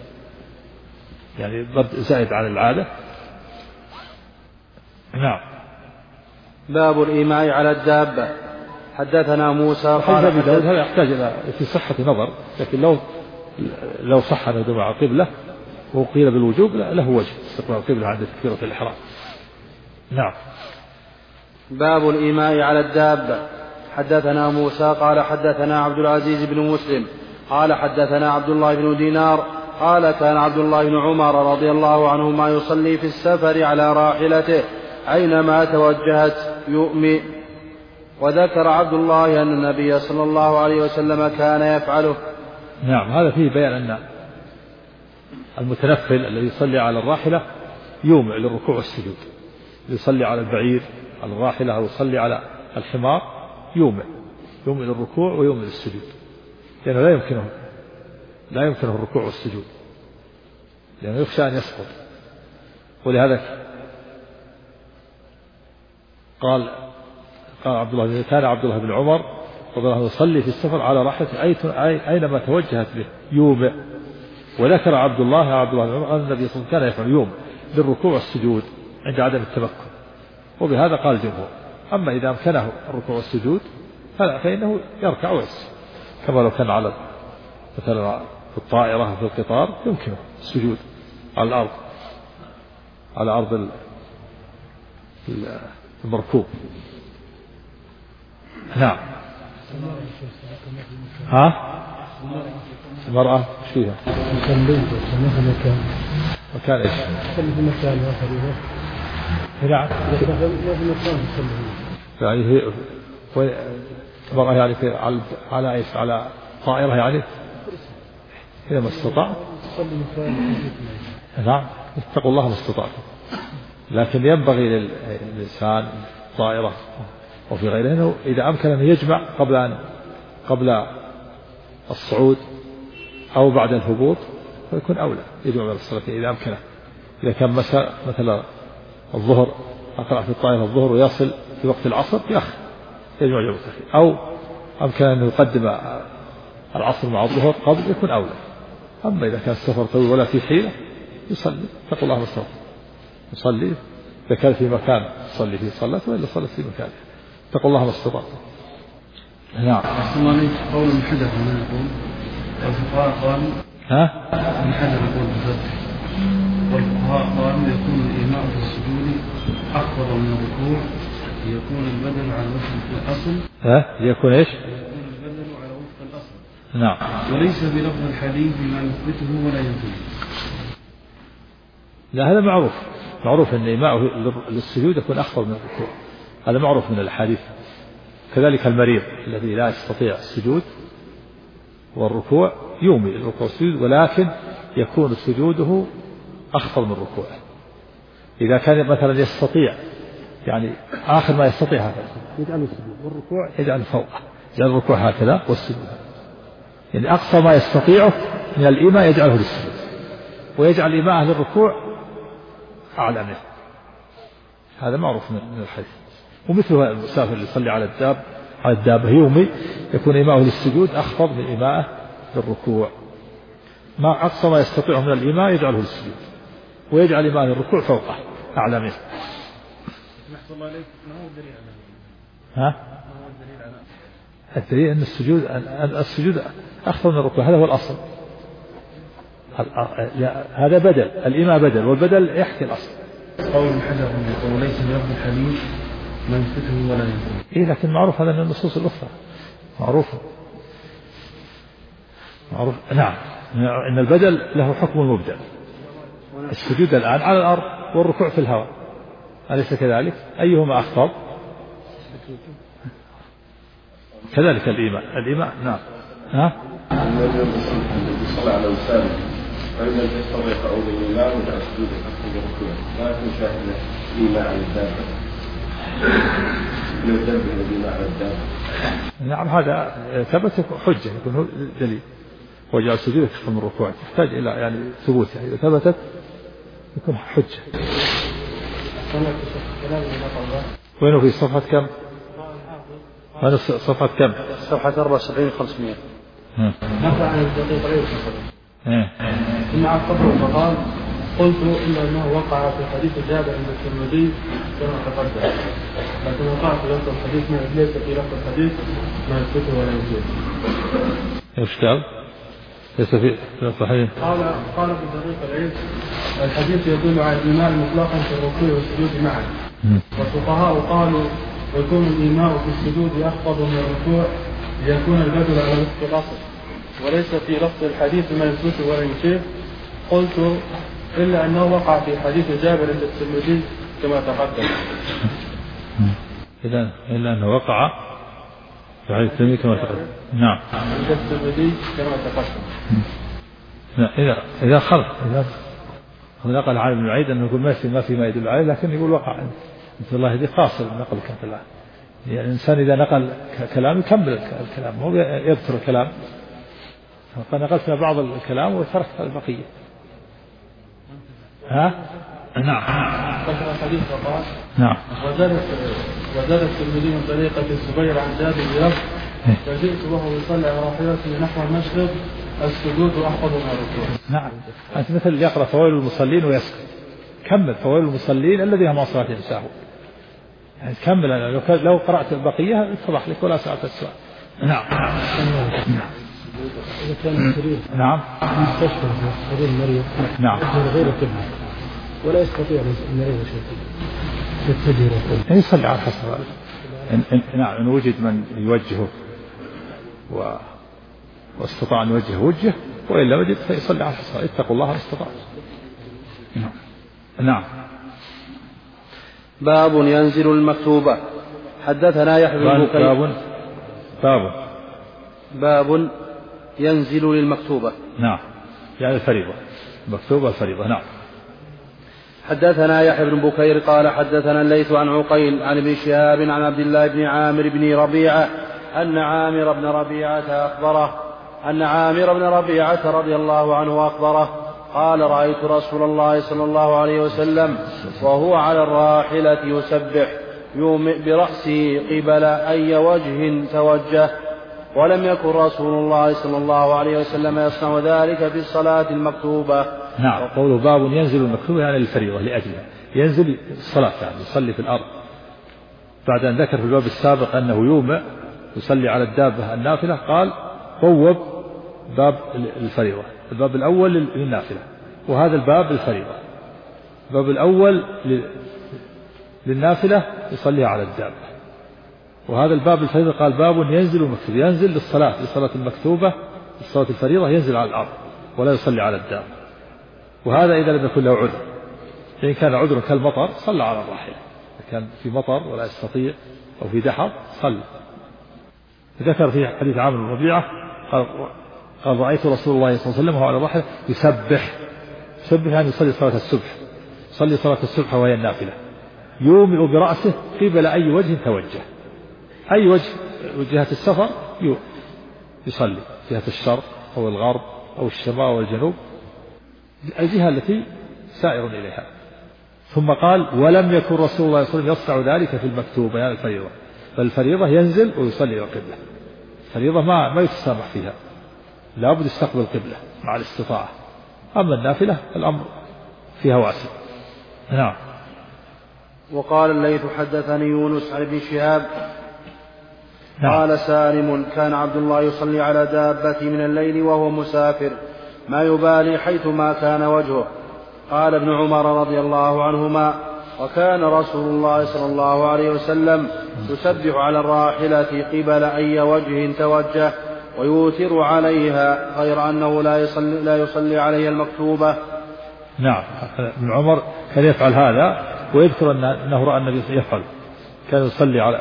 يعني برد زائد عن العادة. نعم. باب الإيماء على الدابة. حدثنا موسى قال هذا يحتاج إلى في صحة نظر، لكن لو صح أن يدعو على القبلة وقيل بالوجوب له وجه استقبال القبلة عند تكبيرة الإحرام. نعم. باب الإيماء على الدابة. حدثنا موسى قال حدثنا عبد العزيز بن مسلم قال حدثنا عبد الله بن دينار قال كان عبد الله بن عمر رضي الله عنهما يصلي في السفر على راحلته أينما توجهت يؤمئ. وذكر عبد الله أن النبي صلى الله عليه وسلم كان يفعله. نعم. هذا فيه بيان أن المتنفل الذي يصلي على الراحلة يومئ للركوع والسجود، يصلي على البعير على الراحلة أو يصلي على الحمار يومئ للركوع ويومئ للسجود، لأنه لا يمكنه الركوع والسجود، لأنه يخشى أن يسقط. ولهذا قال كان عبد الله بن عمر رضي الله عنه يصلي في السفر على راحلته أينما توجهت به يومئ. وذكر عبد الله بن عمر أن النبي صلى الله عليه وسلم كان يفعل يوم للركوع والسجود عند عدم التمكن، وبهذا قال الجمهور. أما إذا أمكنه الركوع والسجود فإنه يركع ويسجد، كما لو كان على مثلا في الطائرة في القطار يمكنه السجود على أرض المركوب. نعم. المرأة ايش فيها؟ مكان ايش؟ في مكان آخر. نعم. يعني هي المرأة يعني على ايش؟ على طائرة يعني إذا ما استطاع. نعم. اتقوا الله ما استطعتم. لكن ينبغي للإنسان طائرة وفي غيره أنه إذا أمكن أن يجمع قبل الصعود أو بعد الهبوط فيكون أولى يجمع بين الصلاة إذا أمكنه. إذا كان مثلا الظهر أقرأ في الطائرة الظهر ويصل في وقت العصر يجمع جمع تأخير، أو أمكن أن يقدم العصر مع الظهر قبل يكون أولى. أما إذا كان السفر طويل ولا في حيلة يصلي، اتقوا الله ما استطعتم، يصلي إذا كان في مكان يصلي فيه صلاة وإلا صلت في مكانه، اتقوا الله ما استطعتم. نعم. أحسن الله عليك. قول الحجر هنا يقول والفقهاء قالوا الحجر يقول بالفتح، والفقهاء قالوا يكون الإيماء في السجود أخفض من الركوع ليكون البدن على وفق الأصل. ليكون إيش؟ ليكون البدن على وفق الأصل. نعم. وليس بلفظ الحديث بما يثبته ولا ينفيه. لا، هذا معروف أن إيماءه للسجود يكون أخفض من الركوع، هذا معروف من الحديث. كذلك المريض الذي لا يستطيع السجود والركوع يومي الركوع والسجود، ولكن يكون سجوده أخفض من ركوعه. إذا كان مثلا يستطيع يعني آخر ما يستطيع هذا يجعل السجود والركوع يجعل فوقه، يجعل الركوع هكذا والسجود، يعني أقصى ما يستطيعه من الإيماء يجعله للسجود، ويجعل إيماءه للركوع أعلى منه. هذا معروف من الحديث. ومثل المسافر اللي يصلي على الدابة يومي يكون إيماءه للسجود أخفض من إيماءه للركوع، ما أقصى ما يستطيعه من الإيماء يجعله للسجود، ويجعل إيماءه للركوع فوقه أعلى منه. الله عليك. ما هو الدليل على الدليل أن السجود أخفض من الركوع، هذا هو الأصل. هذا بدل، الإيماء بدل، والبدل يحكي الأصل. قول الحجر يقول ليس بلفظ الحديث ما يثبته ولا ينفيه. لكن معروف هذا من النصوص الأخرى، معروف. نعم. إن البدل له حكم المبدل. السجود الآن على الأرض والركوع في الهواء، أليس كذلك؟ أيهما أخفض؟ كذلك الإيماء. نعم. الذي صلى على وسام فإذا يستطيع قعود الإمام وجعل السجود أخفض الركوع، ما يكون شاهد الإيماء على الدابة لو ذنب الإيماء على الدابة. نعم، هذا ثبت حجة يكون دليل. وجعل السجود أخفض من الركوع تحتاج إلى يعني ثبوت، إذا ثبتت يكون حجة. وينه في صفحة كم؟ هذا صفحة كم؟ صفحة 74-500. نفع عن الدقيق غير صفحة. ثم عقبه فقال قلت إلا أنه وقع في حديث جابر عند الترمذي كما تقدم، لكن وقع في لفظ الحديث ليس في لفظ الحديث ما يثبته ولا يزيد. يشتغل ليس في لفظ الحديث. قال في طريق العيد الحديث يدل على الإيمان مطلقا في الركوع والسجود معا، والفقهاء قالوا يكون الإيمان في السجود أخفض من الركوع ليكون البدل على وفق الأصل، وليس في لفظ الحديث ما يثبته ولا يشير. قلت إلا أنه وقع في حديث جابر عند الترمذي كما تقدم. إلا أنه وقع في حديث الترمذي كما تقدم. نعم. عند الترمذي كما تقدم. إذا خلق نقل عن ابن العيد أنه يقول ما في ما يدل عليه، لكن يقول وقع. مثل الله هذه خاصة بالنقل كلام. يعني الإنسان إذا نقل كلام يكمل الكلام، هو يذكر الكلام. فنقلت بعض الكلام وتركت البقية. ها؟ نعم. الحديث وقال. نعم. وزاد الترمذي من طريقة الزبير عن جابر بلفظ فجئت وهو يصلي على راحلته نحو المشرق السجود أحفظ من الركوع. نعم. أنت مثل يقرأ فوائل المصلين ويسكت. كمل فوائل المصلين الذين هم صلاة ساهوا. يعني كمل، لو قرأت البقية اتضح لك ولا سألت السؤال. نعم. إذا كان السرير نعم مستشفى سرير المريض نعم من غير قبلة ولا يستطيع المريض يتجه يصلي على حسب نعم. إن وجد من يوجهه واستطاع أن يوجه وجهه، وإلا وجد فيصلي على حسب. اتقوا الله ما استطعتم. نعم. باب ينزل المكتوبة. حدثنا يحيى بن بكير. باب ينزل للمكتوبة. نعم، يعني الفريضة، مكتوبة الفريضة. نعم. حدثنا يحيى بن بكير قال حدثنا الليث عن عقيل عن ابن شهاب عن عبد الله بن عامر بن ربيعة أن عامر بن ربيعة رضي الله عنه أخبره قال رأيت رسول الله صلى الله عليه وسلم وهو على الراحلة يسبح يومئ برأسه قبل أي وجه توجه، ولم يكن رسول الله صلى الله عليه وسلم يصنع ذلك في الصلاة المكتوبة. نعم. وقوله باب ينزل المكتوبة يعني الفريضة لأجلها، ينزل الصلاة يعني يصلي في الأرض، بعد أن ذكر في الباب السابق أنه يومئ يصلي على الدابة النافلة، قال بوب باب الفريضة. الباب الأول للنافلة وهذا الباب الفريضة. الباب الأول للنافلة يصلي على الدابة، وهذا الباب الفريضة قال باب ينزل المكتوب، ينزل للصلاة المكتوبة الصلاة الفريضة ينزل على الأرض ولا يصلي على الدابة. وهذا إذا لم يكن له عذر، فإن كان عذر كالمطر صلى على الراحلة، إذا كان في مطر ولا يستطيع أو في دحر صلى. ذكر في حديث عامر بن ربيعة قال رأيت رسول الله صلى الله عليه وسلم وهو على الراحلة يسبح يعني يصلي صلاة الصبح، يصلي صلاة الصبح وهي النافلة، يومئ برأسه قبل أي وجه توجه، أي وجه جهة السفر يصلي، جهة الشرق أو الغرب أو الشمال والجنوب، الجهة التي سائر إليها. ثم قال ولم يكن رسول الله صلى الله عليه وسلم يصنع ذلك في المكتوبة يعني الفريضة، فالفريضة ينزل ويصلي إلى القبلة. الفريضة ما يتسامح فيها، لا بد يستقبل القبلة مع الاستطاعة. أما النافلة الأمر فيها واسع. نعم. وقال الليث حدثني يونس عن ابن شهاب قال سالم كان عبد الله يصلي على دابته من الليل وهو مسافر ما يبالي حيث ما كان وجهه. قال ابن عمر رضي الله عنهما وكان رسول الله صلى الله عليه وسلم يسبح على الراحلة قبل أي وجه توجه ويوتر عليها غير أنه لا يصلي عليها المكتوبة. نعم. ابن عمر كان يفعل هذا، ويذكر أنه رأى النبي يفعل، كان يصلي على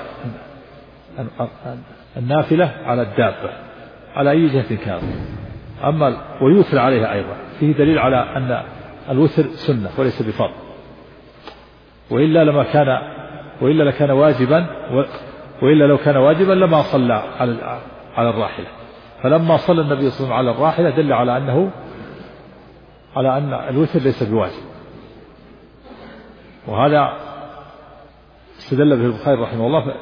النافلة على الدابة على أي جهة كان، أما ويوتر عليها أيضا، فيه دليل على أن الوتر سنة وليس بفرض، وإلا لكان واجبا، وإلا لو كان واجبا لما صلى على الراحلة. فلما صلى النبي صلى الله عليه وسلم على الراحلة دل على أن الوتر ليس بواجب، وهذا استدل به البخاري رحمه الله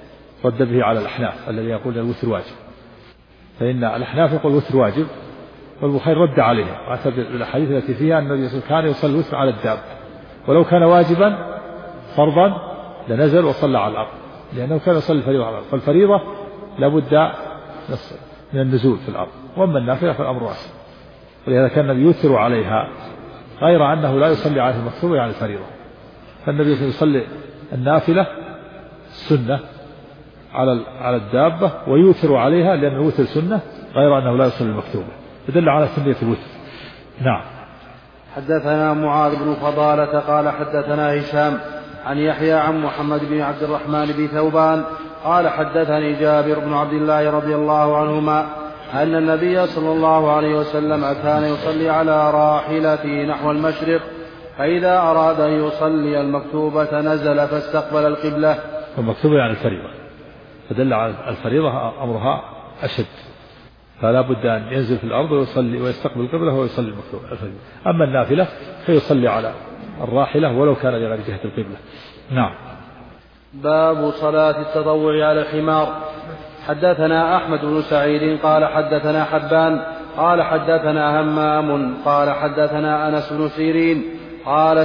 رد به على الأحناف الذي يقول الوتر واجب، فإن الأحناف يقول الوتر واجب والبخاري رد عليه واعتبر الأحاديث التي فيها أن النبي صلى الله عليه وسلم كان يصلي الوتر على الدابة، ولو كان واجبا فرضا لنزل وصلى على الأرض، لأنه كان يصلي الفريضة على الأرض، فالفريضة لابد من النزول في الأرض، وأما النافلة فالأمر واسع، ولهذا كان النبي يوتر عليها، غير أنه لا يصلي عليه المكتوبة يعني الفريضة. فالنبي يصلي النافلة السنة على الدابة ويوتر عليها، لأن الوتر سنة، غير أنه لا يصلي المكتوبة، يدل على سنية الوتر. نعم. حدثنا معاذ بن فضالة قال حدثنا هشام عن يحيى عن محمد بن عبد الرحمن بن ثوبان قال حدثني جابر بن عبد الله رضي الله عنهما أن النبي صلى الله عليه وسلم كان يصلي على راحلته نحو المشرق، فإذا أراد أن يصلي المكتوبة نزل فاستقبل القبلة. المكتوبة يعني الفريضة، فدل على الفريضة أمرها أشد، فلا بد أن ينزل في الأرض ويصلي ويستقبل القبلة ويصلي المكتوبة. أما النافلة فيصلي على الراحلة ولو كان لغير جهة القبلة. نعم. باب صلاة التطوع على الحمار. حدثنا أحمد بن سعيد قال حدثنا حبان قال حدثنا همام قال حدثنا أنس بن سيرين قال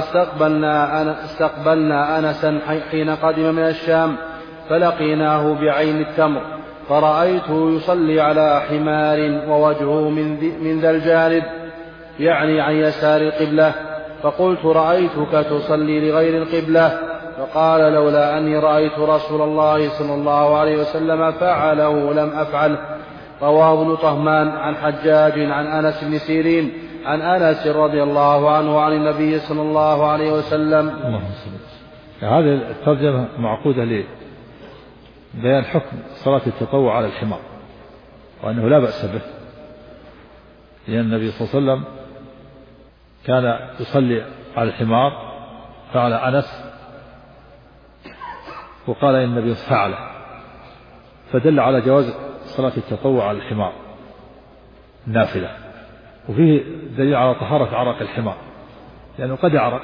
استقبلنا أنسا حين قدم من الشام، فلقيناه بعين التمر، فرأيته يصلي على حمار ووجهه من ذا الجانب، يعني عن يسار القبلة، فقلت رأيتك تصلي لغير القبلة، فقال لولا أني رأيت رسول الله صلى الله عليه وسلم فعله لم أفعله. رواه ابن طهمان عن حجاج عن أنس بن سيرين عن أنس رضي الله عنه عن النبي صلى الله عليه وسلم. هذه الترجمة معقودة لبيان حكم صلاة التطوع على الحمار، وأنه لا بأس به، لأن النبي صلى الله عليه وسلم كان يصلي على الحمار، فعل أنس وقال إن النبي فعله، فدل على جواز صلاة التطوع على الحمار نافلة، وفيه دليل على طهارة عرق الحمار لأنه قد يعرق،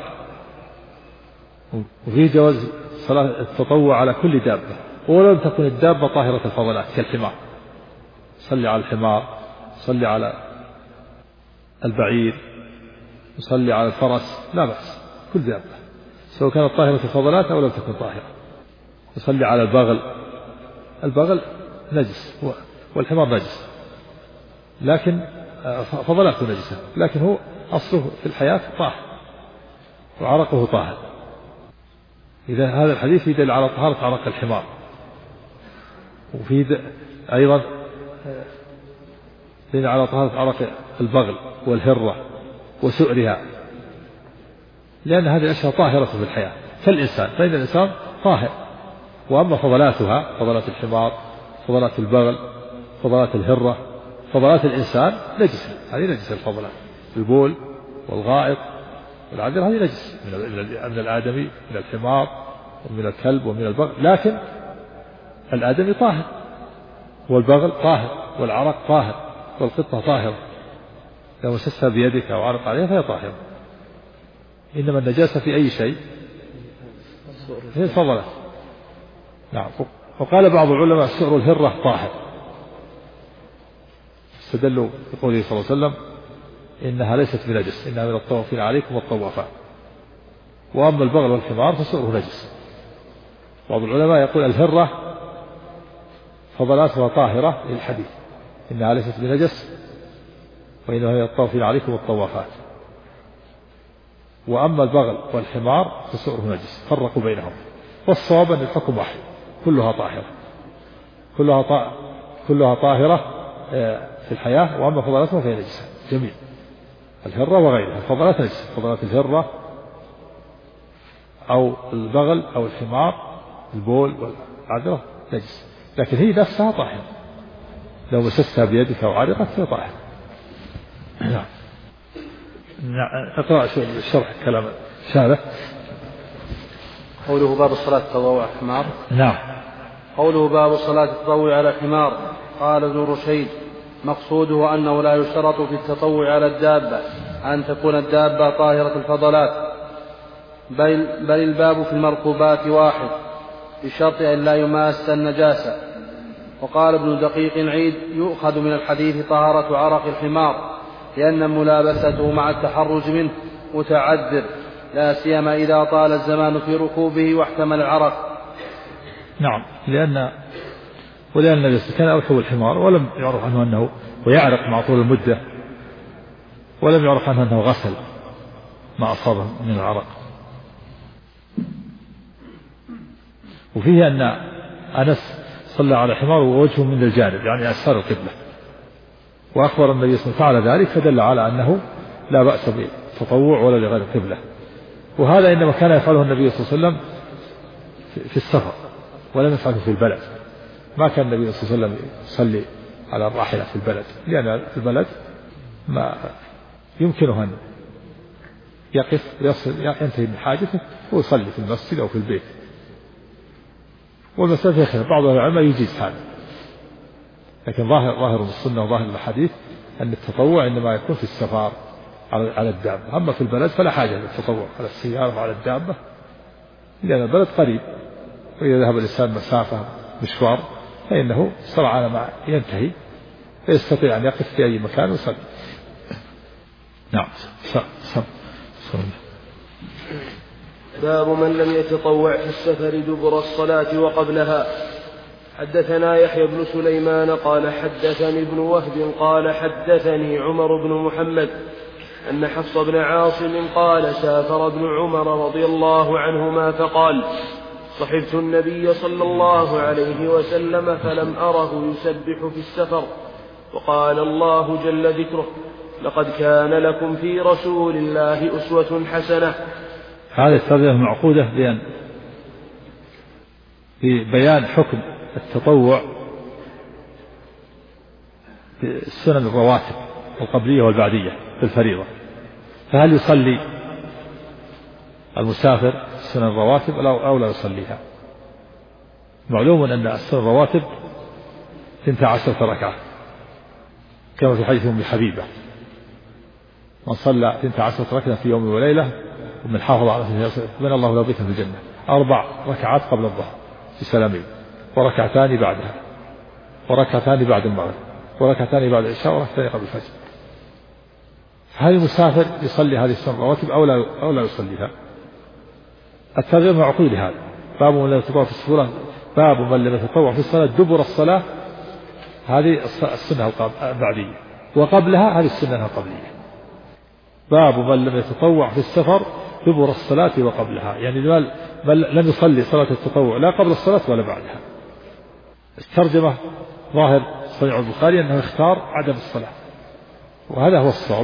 وفيه جواز صلاة التطوع على كل دابة ولو لم تكن الدابة طاهرة الفضلات كالحمار. صلي على الحمار، صلي على البعير، صلي على الفرس، لا بأس، كل دابة سواء كانت طاهرة الفضلات أو لم تكن طاهرة. يصلي على البغل نجس والحمار نجس، لكن فضلاته نجسة، لكن هو أصله في الحياة طاهر وعرقه طاهر. إذا هذا الحديث يدل على طهارة عرق الحمار، وفي أيضا دليل على طهارة عرق البغل والهرة وسؤرها، لأن هذه الأشياء طاهرة في الحياة كالإنسان، فإن الإنسان طاهر. وأما فضلاتها، فضلات الحمار، فضلات البغل، فضلات الهرة، فضلات الإنسان نجسة، هذه نجسة الفضلات، البول والغائط والعذر هذه نجس من الآدمي، من الحمار ومن الكلب ومن البغل، لكن الآدمي طاهر والبغل طاهر والعرق طاهر والقطة طاهرة، لو مسستها بيدك أو عرق عليها فهي طاهرة. إنما النجاسة في أي شيء هي الفضلات. نعم. وقال بعض العلماء سؤر الهرة طاهر، استدلوا بقوله صلى الله عليه وسلم إنها ليست بنجس، إنها من الطوافين عليكم والطوافات. وأما البغل والحمار فسؤره نجس. بعض العلماء يقول الهرة فضلاتها طاهرة للحديث إنها ليست بنجس وإنها من الطوافين عليكم والطوافات. وأما البغل والحمار فسؤره نجس، فرقوا بينهم، والصواب أن الحكم واحد، كلها طاهرة، كلها طاهرة في الحياة، وأما فضلاتها فهي نجسة جميع، الهرة وغيرها. الفضلات نجسة، فضلات الهرة أو البغل أو الحمار، البول والعذرة نجس، لكن هي نفسها طاهرة، لو مسستها بيدك أو عرقت فهي طاهرة. نعم. اقرأ الشرح كلام شارح. قوله باب الصلاة التطوع على الحمار. نعم. قوله باب الصلاة التطوع على الحمار. قال ابن رشيد مقصوده أنه لا يشترط في التطوع على الدابة أن تكون الدابة طاهرة الفضلات، بل الباب في المركوبات واحد بشرط أن لا يماس النجاسة. وقال ابن دقيق العيد يؤخذ من الحديث طهارة عرق الحمار، لأن ملابسته مع التحرج منه متعذر، لا سيما إذا طال الزمان في ركوبه واحتمل العرق. نعم، ولأن النبي كان أركب الحمار ولم يعرف عنه أنه ويعرق مع طول المدة، ولم يعرف عنه أنه غسل ما أصابه من العرق. وفيه أن أنس صلى على حمار ووجهه من الجانب، يعني أسفل القبلة، وأخبر النبي صلى الله عليه وسلم ذلك، فدل على أنه لا بأس بالتطوع ولا لغير القبلة. وهذا إنما كان يفعله النبي صلى الله عليه وسلم في السفر، ولم يفعله في البلد. ما كان النبي صلى الله عليه وسلم يصلي على الراحلة في البلد، لأن في البلد ما يمكنه أن يقف ينتهي من حاجته ويصلي في المسجد أو في البيت. والمسألة خلاف، بعض العلماء يجيز هذا، لكن ظاهر السنة وظاهر الحديث أن التطوع إنما يكون في السفر على الدابة. أما في البلد فلا حاجة للتطوع على السيارة وعلى الدابة، لأن البلد قريب، وإذا ذهب الإنسان مسافة مشوار فإنه سرعان ما ينتهي فيستطيع أن يقف في أي مكان ويصلي. نعم. باب من لم يتطوع في السفر دبر الصلاة وقبلها. حدثنا يحيى بن سليمان قال حدثني ابن وهب قال حدثني عمر بن محمد أن حفص بن عاصم قال سافر ابن عمر رضي الله عنهما فقال صحبت النبي صلى الله عليه وسلم فلم أره يسبح في السفر، وقال الله جل ذكره لقد كان لكم في رسول الله أسوة حسنة. هذه الترجمة معقودة ببيان حكم التطوع في السنن الرواتب القبلية والبعدية في الفريضة. فهل يصلي المسافر السنن الرواتب أو لا يصليها؟ معلوم أن السنن الرواتب 12 ركعة كما في حديث أم حبيبة، من صلى 12 ركعة في يوم وليلة ومن حافظ على من الله له بيتا في الجنة 4 ركعات قبل الظهر في سلامين، وركعتان بعدها، وركعتان بعد المغرب، وركعتان بعد العشاء، وركعتان قبل الفجر. هل المسافر يصلي هذه السنن الرواتب أو لا يصليها؟ الترجمة معقول لهذا. باب من لم يتطوع في الصلاة، باب من لم يتطوع في الصلاة دبر الصلاة، هذه السنة البعدية، وقبلها هذه السنة القبلية. باب من لم يتطوع في السفر دبر الصلاة وقبلها، يعني لم يصلي صلاة التطوع لا قبل الصلاة ولا بعدها. الترجمة ظاهر صحيح البخاري أنه اختار عدم الصلاة، وهذا هو الصواب،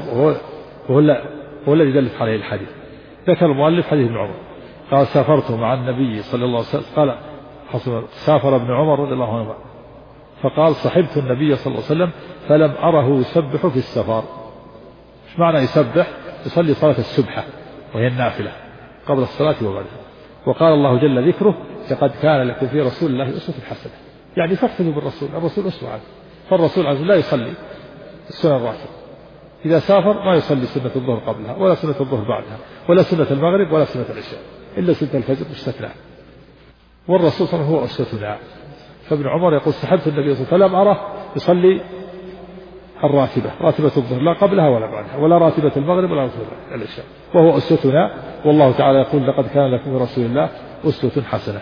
وهو الذي دلت عليه الحديث. ذكر المؤلف حديث ابن عمر قال سافرت مع النبي صلى الله عليه وسلم، قال سافر ابن عمر رضي الله عنه فقال صحبت النبي صلى الله عليه وسلم فلم أره يسبح في السفر. ايش معنى يسبح؟ يصلي صلاة السبحة وهي النافلة قبل الصلاة وبعدها. وقال الله جل ذكره لقد كان لكم في رسول الله أسوة حسنة، يعني فاقتدوا بالرسول، الرسول أسوة عنه. فالرسول عز وجل لا يصلي السنة الراتبة، إذا سافر ما يصلي سنة الظهر قبلها ولا سنة الظهر بعدها ولا سنة المغرب ولا سنة العشاء إلا سنة الفجر مستثنى، والرسول صلى الله عليه وسلم هو أسوتنا. فابن عمر يقول سحبت النبي صلى الله عليه وسلم فلم أره يصلي الراتبة، راتبة الظهر لا قبلها ولا بعدها، ولا راتبة المغرب ولا راتبة العشاء، وهو أسوتنا. والله تعالى يقول لقد كان لكم في رسول الله أسوة حسنة.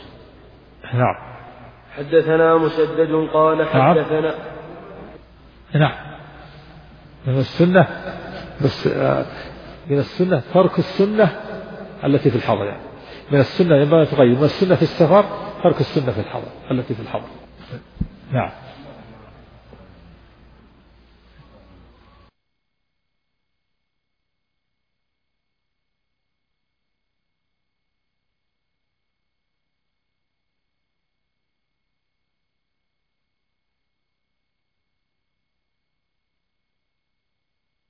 نعم. حدثنا مسدد قال حدثنا نعم. من السنة بس من السنة ترك السنة التي في الحضر، يعني من السنة ينبغي أن تغير، من السنة في السفر ترك السنة في الحضر التي في الحضر. نعم.